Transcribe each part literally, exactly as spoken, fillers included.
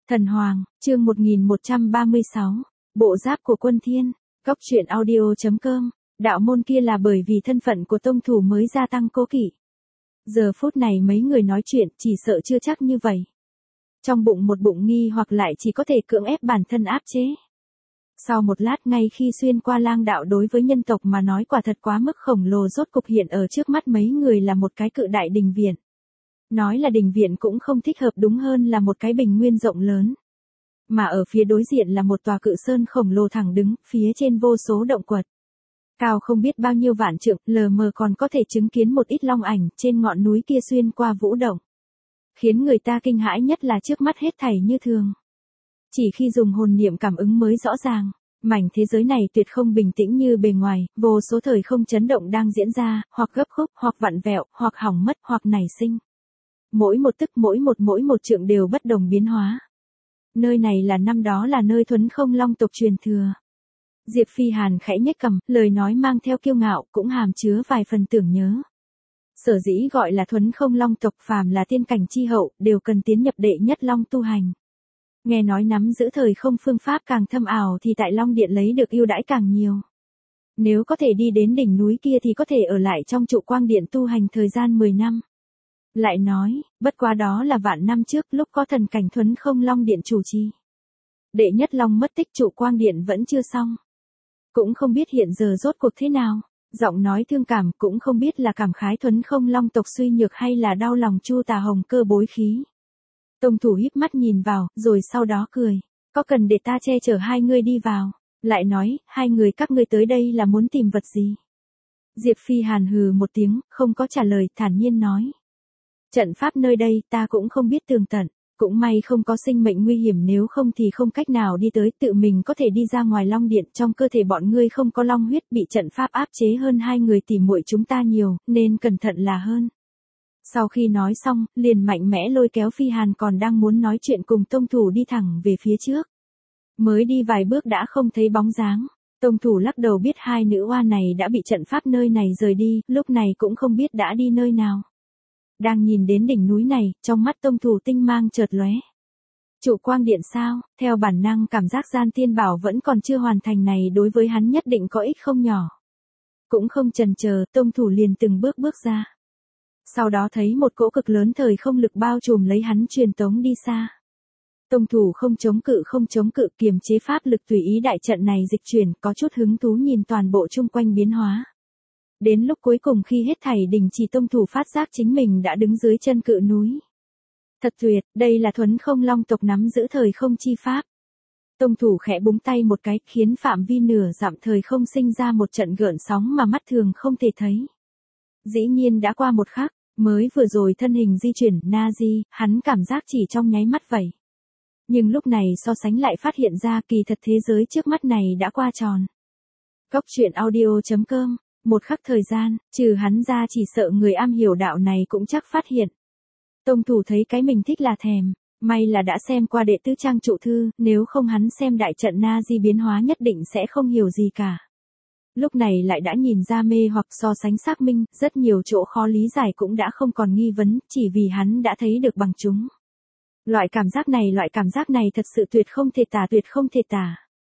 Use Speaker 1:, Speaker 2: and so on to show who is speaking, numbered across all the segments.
Speaker 1: Thần Hoàng, chương một nghìn một trăm ba mươi sáu, Bộ giáp của Quân Thiên, Cóc truyện audio chấm com, đạo môn kia là bởi vì thân phận của tông thủ mới gia tăng cố kỵ. Giờ phút này mấy người nói chuyện chỉ sợ chưa chắc như vậy. Trong bụng một bụng nghi hoặc lại chỉ có thể cưỡng ép bản thân áp chế. Sau một lát ngay khi xuyên qua lang đạo đối với nhân tộc mà nói quả thật quá mức khổng lồ rốt cục hiện ở trước mắt mấy người là một cái cự đại đình viện. Nói là đình viện cũng không thích hợp, đúng hơn là một cái bình nguyên rộng lớn. Mà ở phía đối diện là một tòa cự sơn khổng lồ thẳng đứng, phía trên vô số động quật. Cao không biết bao nhiêu vạn trượng, lờ mờ còn có thể chứng kiến một ít long ảnh trên ngọn núi kia xuyên qua vũ động. Khiến người ta kinh hãi nhất là trước mắt hết thảy như thường. Chỉ khi dùng hồn niệm cảm ứng mới rõ ràng, mảnh thế giới này tuyệt không bình tĩnh như bề ngoài, vô số thời không chấn động đang diễn ra, hoặc gấp khúc, hoặc vặn vẹo, hoặc hỏng mất, hoặc nảy sinh. Mỗi một tức mỗi một mỗi một trượng đều bất đồng biến hóa. Nơi này là năm đó là nơi Thuấn Không Long tộc truyền thừa. Diệp Phi Hàn khẽ nhếch cằm, lời nói mang theo kiêu ngạo, cũng hàm chứa vài phần tưởng nhớ. Sở dĩ gọi là Thuấn Không Long tộc, phàm là tiên cảnh chi hậu, đều cần tiến nhập đệ nhất long tu hành. Nghe nói nắm giữ thời không phương pháp càng thâm ảo thì tại Long Điện lấy được ưu đãi càng nhiều. Nếu có thể đi đến đỉnh núi kia thì có thể ở lại trong trụ quang điện tu hành thời gian mười năm. Lại nói, bất quá đó là vạn năm trước lúc có thần cảnh Thuấn Không Long Điện chủ trì. Đệ nhất long mất tích, trụ quang điện vẫn chưa xong. Cũng không biết hiện giờ rốt cuộc thế nào. Giọng nói thương cảm, cũng không biết là cảm khái Thuấn Không Long tộc suy nhược hay là đau lòng Chu Tà Hồng cơ bối khí. Tông thủ híp mắt nhìn vào, rồi sau đó cười. Có cần để ta che chở hai ngươi đi vào? Lại nói, hai người các ngươi tới đây là muốn tìm vật gì? Diệp Phi Hàn hừ một tiếng, không có trả lời, thản nhiên nói. Trận pháp nơi đây ta cũng không biết tường tận, cũng may không có sinh mệnh nguy hiểm, nếu không thì không cách nào đi tới, tự mình có thể đi ra ngoài Long Điện, trong cơ thể bọn ngươi không có long huyết, bị trận pháp áp chế hơn hai người tỉ muội chúng ta nhiều, nên cẩn thận là hơn. Sau khi nói xong, liền mạnh mẽ lôi kéo Phi Hàn còn đang muốn nói chuyện cùng tông thủ đi thẳng về phía trước. Mới đi vài bước đã không thấy bóng dáng. Tông thủ lắc đầu biết hai nữ oa này đã bị trận pháp nơi này rời đi, lúc này cũng không biết đã đi nơi nào. Đang nhìn đến đỉnh núi này, trong mắt tông thủ tinh mang chợt lóe. Trụ quang điện sao? Theo bản năng cảm giác gian tiên bảo vẫn còn chưa hoàn thành này đối với hắn nhất định có ích không nhỏ. Cũng không chần chờ, tông thủ liền từng bước bước ra. Sau đó thấy một cỗ cực lớn thời không lực bao trùm lấy hắn, truyền tống đi xa. Tông thủ không chống cự không chống cự kiềm chế pháp lực tùy ý đại trận này dịch chuyển, có chút hứng thú nhìn toàn bộ chung quanh biến hóa. Đến lúc cuối cùng khi hết thảy đình chỉ, tông thủ phát giác chính mình đã đứng dưới chân cự núi. Thật tuyệt, đây là Thuấn Không Long tộc nắm giữ thời không chi pháp. Tông thủ khẽ búng tay một cái, khiến phạm vi nửa dặm thời không sinh ra một trận gợn sóng mà mắt thường không thể thấy. Dĩ nhiên đã qua một khắc, mới vừa rồi thân hình di chuyển, na di, hắn cảm giác chỉ trong nháy mắt vậy. Nhưng lúc này so sánh lại phát hiện ra kỳ thật thế giới trước mắt này đã qua tròn. Cóc truyện audio chấm com, một khắc thời gian, trừ hắn ra chỉ sợ người am hiểu đạo này cũng chắc phát hiện. Tông thủ thấy cái mình thích là thèm, may là đã xem qua đệ tứ trang trụ thư, nếu không hắn xem đại trận na di biến hóa nhất định sẽ không hiểu gì cả. Lúc này lại đã nhìn ra mê hoặc, so sánh xác minh, rất nhiều chỗ khó lý giải cũng đã không còn nghi vấn, chỉ vì hắn đã thấy được bằng chúng. Loại cảm giác này, loại cảm giác này thật sự tuyệt không thể tả, tuyệt không thể tả.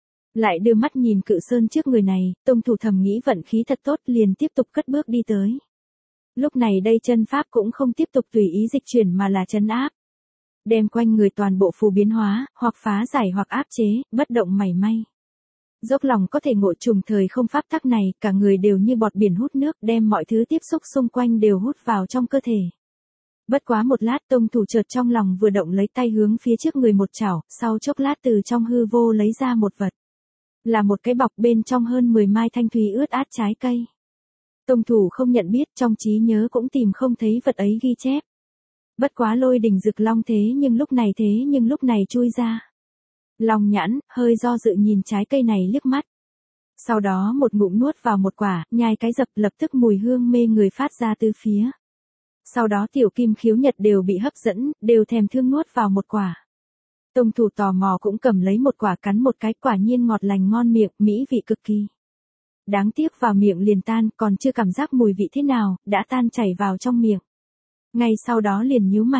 Speaker 1: Lại đưa mắt nhìn cự sơn trước người này, tông thủ thầm nghĩ vận khí thật tốt, liền tiếp tục cất bước đi tới. Lúc này đây chân pháp cũng không tiếp tục tùy ý dịch chuyển mà là trấn áp. Đem quanh người toàn bộ phù biến hóa, hoặc phá giải hoặc áp chế, bất động mảy may. Dốc lòng có thể ngộ trùng thời không pháp tắc này, cả người đều như bọt biển hút nước, đem mọi thứ tiếp xúc xung quanh đều hút vào trong cơ thể. Bất quá một lát, tông thủ chợt trong lòng vừa động, lấy tay hướng phía trước người một chảo, sau chốc lát từ trong hư vô lấy ra một vật. Là một cái bọc, bên trong hơn mười mai thanh thúy ướt át trái cây. Tông thủ không nhận biết, trong trí nhớ cũng tìm không thấy vật ấy ghi chép. Bất quá lôi đình rực long thế nhưng lúc này thế nhưng lúc này chui ra. Long nhãn, hơi do dự nhìn trái cây này liếc mắt. Sau đó một ngụm nuốt vào một quả, nhai cái dập, lập tức mùi hương mê người phát ra từ phía. Sau đó tiểu kim khiếu nhật đều bị hấp dẫn, đều thèm thương nuốt vào một quả. Tông thủ tò mò cũng cầm lấy một quả cắn một cái, quả nhiên ngọt lành ngon miệng, mỹ vị cực kỳ. Đáng tiếc vào miệng liền tan, còn chưa cảm giác mùi vị thế nào, đã tan chảy vào trong miệng. Ngay sau đó liền nhíu mày.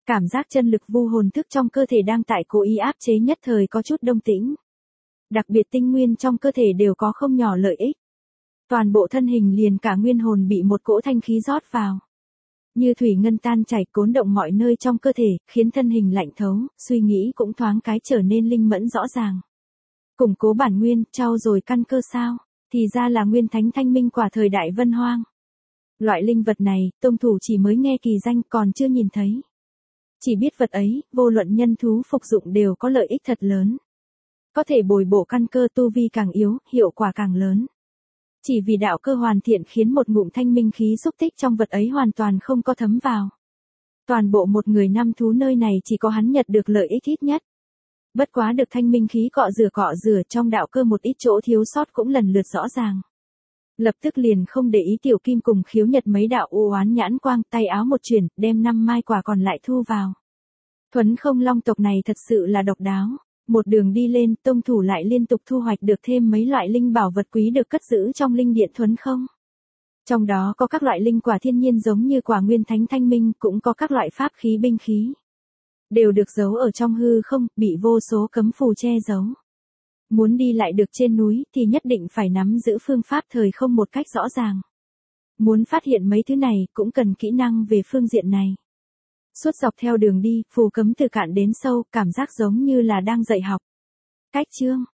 Speaker 1: Cảm giác chân lực vu hồn thức trong cơ thể đang tại cố ý áp chế nhất thời có chút đông tĩnh. Đặc biệt tinh nguyên trong cơ thể đều có không nhỏ lợi ích. Toàn bộ thân hình liền cả nguyên hồn bị một cỗ thanh khí rót vào. Như thủy ngân tan chảy cuốn động mọi nơi trong cơ thể, khiến thân hình lạnh thấu, suy nghĩ cũng thoáng cái trở nên linh mẫn rõ ràng. Củng cố bản nguyên, trau dồi căn cơ sao, thì ra là nguyên thánh thanh minh quả thời đại Vân Hoang. Loại linh vật này, tông thủ chỉ mới nghe kỳ danh còn chưa nhìn thấy. Chỉ biết vật ấy, vô luận nhân thú phục dụng đều có lợi ích thật lớn. Có thể bồi bổ căn cơ tu vi càng yếu, hiệu quả càng lớn. Chỉ vì đạo cơ hoàn thiện khiến một ngụm thanh minh khí xúc tích trong vật ấy hoàn toàn không có thấm vào. Toàn bộ một người năm thú nơi này chỉ có hắn nhặt được lợi ích ít nhất. Bất quá được thanh minh khí cọ rửa cọ rửa trong đạo cơ một ít chỗ thiếu sót cũng lần lượt rõ ràng. Lập tức liền không để ý tiểu kim cùng khiếu nhật mấy đạo u oán nhãn quang, tay áo một chuyển, đem năm mai quả còn lại thu vào. Thuấn không long tộc này thật sự là độc đáo. Một đường đi lên, tông thủ lại liên tục thu hoạch được thêm mấy loại linh bảo vật quý được cất giữ trong linh điện thuấn không. Trong đó có các loại linh quả thiên nhiên giống như quả nguyên thánh thanh minh, cũng có các loại pháp khí binh khí. Đều được giấu ở trong hư không, bị vô số cấm phù che giấu. Muốn đi lại được trên núi thì nhất định phải nắm giữ phương pháp thời không một cách rõ ràng. Muốn phát hiện mấy thứ này cũng cần kỹ năng về phương diện này. Suốt dọc theo đường đi, phù cấm từ cạn đến sâu, cảm giác giống như là đang dạy học. Cách chương